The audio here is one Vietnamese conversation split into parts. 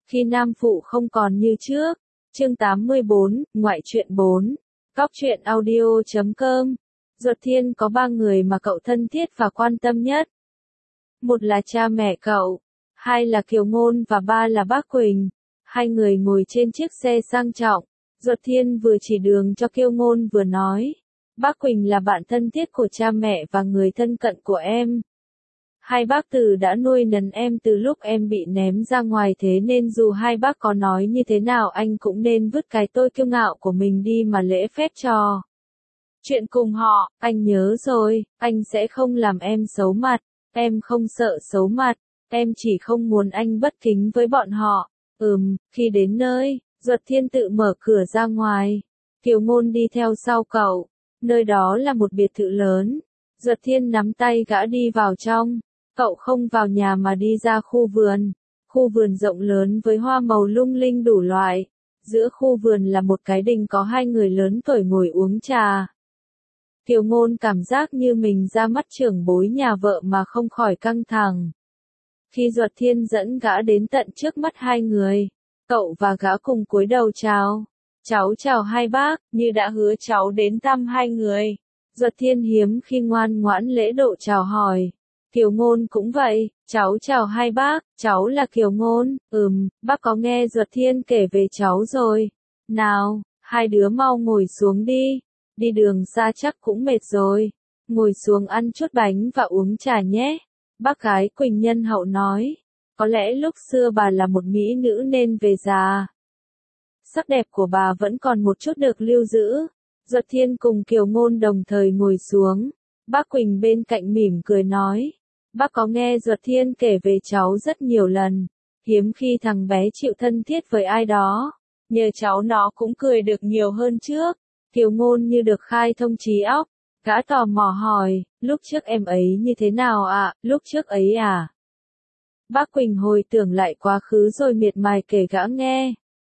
Khi nam phụ không còn như trước. Chương 84, ngoại truyện 4. Góc truyện audio.com. Duật Thiên có 3 người mà cậu thân thiết và quan tâm nhất. Một là cha mẹ cậu, hai là Kiều Ngôn và ba là bác Quỳnh. Hai người ngồi trên chiếc xe sang trọng. Duật Thiên vừa chỉ đường cho Kiều Ngôn vừa nói. Bác Quỳnh là bạn thân thiết của cha mẹ và người thân cận của em. Hai bác Từ đã nuôi nấng em từ lúc em bị ném ra ngoài, thế nên dù hai bác có nói như thế nào anh cũng nên vứt cái tôi kiêu ngạo của mình đi mà lễ phép cho. Chuyện cùng họ, anh nhớ rồi, anh sẽ không làm em xấu mặt, em không sợ xấu mặt, em chỉ không muốn anh bất kính với bọn họ. Khi đến nơi, Duật Thiên tự mở cửa ra ngoài. Kiều Ngôn đi theo sau cậu, nơi đó là một biệt thự lớn. Duật Thiên nắm tay gã đi vào trong. Cậu không vào nhà mà đi ra khu vườn. Khu vườn rộng lớn với hoa màu lung linh đủ loại. Giữa khu vườn là một cái đình có hai người lớn tuổi ngồi uống trà. Kiều Ngôn cảm giác như mình ra mắt trưởng bối nhà vợ mà không khỏi căng thẳng. Khi Duật Thiên dẫn gã đến tận trước mắt hai người, cậu và gã cùng cúi đầu chào. Cháu chào hai bác, như đã hứa cháu đến thăm hai người. Duật Thiên hiếm khi ngoan ngoãn lễ độ chào hỏi. Kiều Ngôn cũng vậy, cháu chào hai bác, cháu là Kiều Ngôn. Bác có nghe Duật Thiên kể về cháu rồi. Nào, hai đứa mau ngồi xuống đi. Đi đường xa chắc cũng mệt rồi. Ngồi xuống ăn chút bánh và uống trà nhé. Bác gái Quỳnh nhân hậu nói. Có lẽ lúc xưa bà là một mỹ nữ nên về già. Sắc đẹp của bà vẫn còn một chút được lưu giữ. Duật Thiên cùng Kiều Ngôn đồng thời ngồi xuống. Bác Quỳnh bên cạnh mỉm cười nói. Bác có nghe Duật Thiên kể về cháu rất nhiều lần. Hiếm khi thằng bé chịu thân thiết với ai đó. Nhờ cháu nó cũng cười được nhiều hơn trước. Kiều Ngôn như được khai thông trí óc. Gã tò mò hỏi, lúc trước em ấy như thế nào ạ, lúc trước ấy à? Bác Quỳnh hồi tưởng lại quá khứ rồi miệt mài kể gã nghe.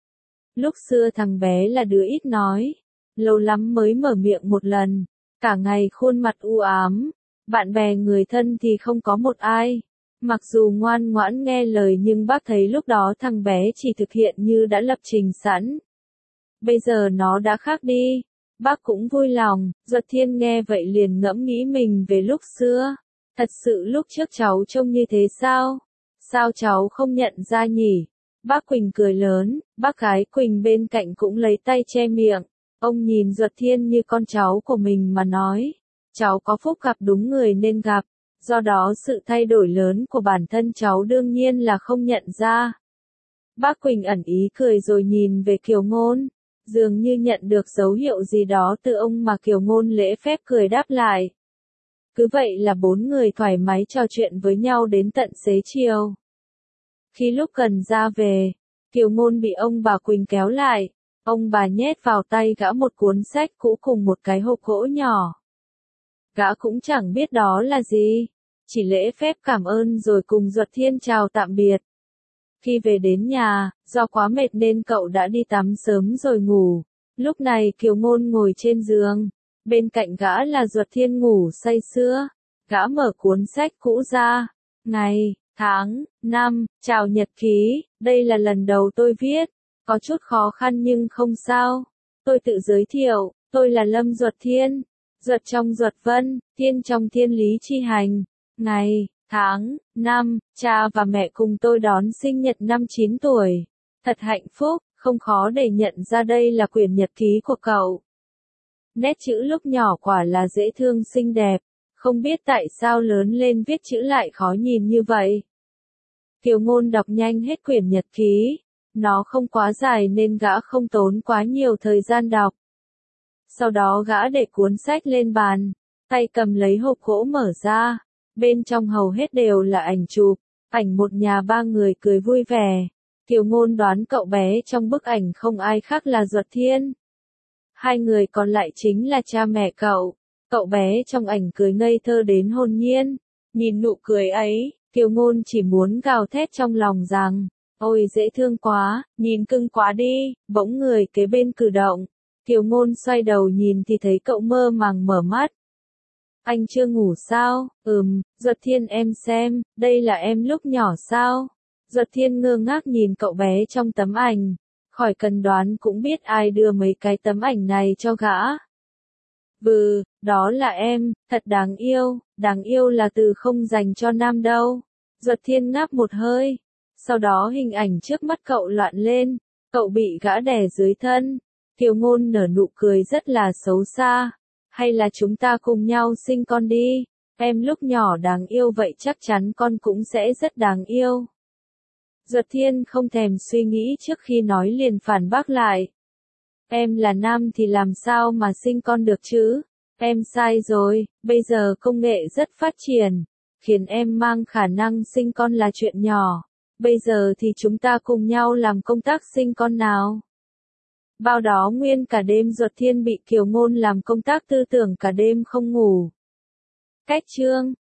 Lúc xưa thằng bé là đứa ít nói. Lâu lắm mới mở miệng một lần. Cả ngày khuôn mặt u ám. Bạn bè người thân thì không có một ai. Mặc dù ngoan ngoãn nghe lời nhưng bác thấy lúc đó thằng bé chỉ thực hiện như đã lập trình sẵn. Bây giờ nó đã khác đi. Bác cũng vui lòng. Duật Thiên nghe vậy liền ngẫm nghĩ mình về lúc xưa. Thật sự lúc trước cháu trông như thế sao? Sao cháu không nhận ra nhỉ? Bác Quỳnh cười lớn. Bác gái Quỳnh bên cạnh cũng lấy tay che miệng. Ông nhìn Duật Thiên như con cháu của mình mà nói. Cháu có phúc gặp đúng người nên gặp. Do đó sự thay đổi lớn của bản thân cháu đương nhiên là không nhận ra. Bác Quỳnh ẩn ý cười rồi nhìn về Kiều Ngôn. Dường như nhận được dấu hiệu gì đó từ ông mà Kiều Ngôn lễ phép cười đáp lại. Cứ vậy là bốn người thoải mái trò chuyện với nhau đến tận xế chiều. Khi lúc gần ra về, Kiều Ngôn bị ông bà Quỳnh kéo lại. Ông bà nhét vào tay gã một cuốn sách cũ cùng một cái hộp gỗ nhỏ. Gã cũng chẳng biết đó là gì. Chỉ lễ phép cảm ơn rồi cùng Duật Thiên chào tạm biệt. Khi về đến nhà, do quá mệt nên cậu đã đi tắm sớm rồi ngủ. Lúc này Kiều Ngôn ngồi trên giường. Bên cạnh gã là Duật Thiên ngủ say sưa. Gã mở cuốn sách cũ ra. Ngày, tháng, năm, chào nhật ký. Đây là lần đầu tôi viết. Có chút khó khăn nhưng không sao. Tôi tự giới thiệu. Tôi là Lâm Duật Thiên. Duật trong Duật Vân, Thiên trong Thiên Lý Chi Hành. Ngày, tháng, năm, cha và mẹ cùng tôi đón sinh nhật năm 9 tuổi. Thật hạnh phúc, không khó để nhận ra đây là quyển nhật ký của cậu. Nét chữ lúc nhỏ quả là dễ thương xinh đẹp. Không biết tại sao lớn lên viết chữ lại khó nhìn như vậy. Kiều Ngôn đọc nhanh hết quyển nhật ký. Nó không quá dài nên gã không tốn quá nhiều thời gian đọc. Sau đó gã để cuốn sách lên bàn, tay cầm lấy hộp gỗ mở ra. Bên trong hầu hết đều là ảnh chụp, ảnh một nhà ba người cười vui vẻ. Kiều Ngôn đoán cậu bé trong bức ảnh không ai khác là Duật Thiên. Hai người còn lại chính là cha mẹ cậu. Cậu bé trong ảnh cười ngây thơ đến hồn nhiên. Nhìn nụ cười ấy, Kiều Ngôn chỉ muốn gào thét trong lòng rằng, ôi dễ thương quá, nhìn cưng quá đi. Bỗng người kế bên cử động. Kiều Ngôn xoay đầu nhìn thì thấy cậu mơ màng mở mắt. Anh chưa ngủ sao? Duật Thiên em xem, đây là em lúc nhỏ sao? Duật Thiên ngơ ngác nhìn cậu bé trong tấm ảnh, khỏi cần đoán cũng biết ai đưa mấy cái tấm ảnh này cho gã. Đó là em, thật đáng yêu là từ không dành cho nam đâu. Duật Thiên ngáp một hơi, sau đó hình ảnh trước mắt cậu loạn lên, cậu bị gã đè dưới thân. Kiều Ngôn nở nụ cười rất là xấu xa, hay là chúng ta cùng nhau sinh con đi, em lúc nhỏ đáng yêu vậy chắc chắn con cũng sẽ rất đáng yêu. Duật Thiên không thèm suy nghĩ trước khi nói liền phản bác lại. Em là nam thì làm sao mà sinh con được chứ? Em sai rồi, bây giờ công nghệ rất phát triển, khiến em mang khả năng sinh con là chuyện nhỏ. Bây giờ thì chúng ta cùng nhau làm công tác sinh con nào. Bao đó nguyên cả đêm Duật Thiên bị Kiều Ngôn làm công tác tư tưởng cả đêm không ngủ. Cách chương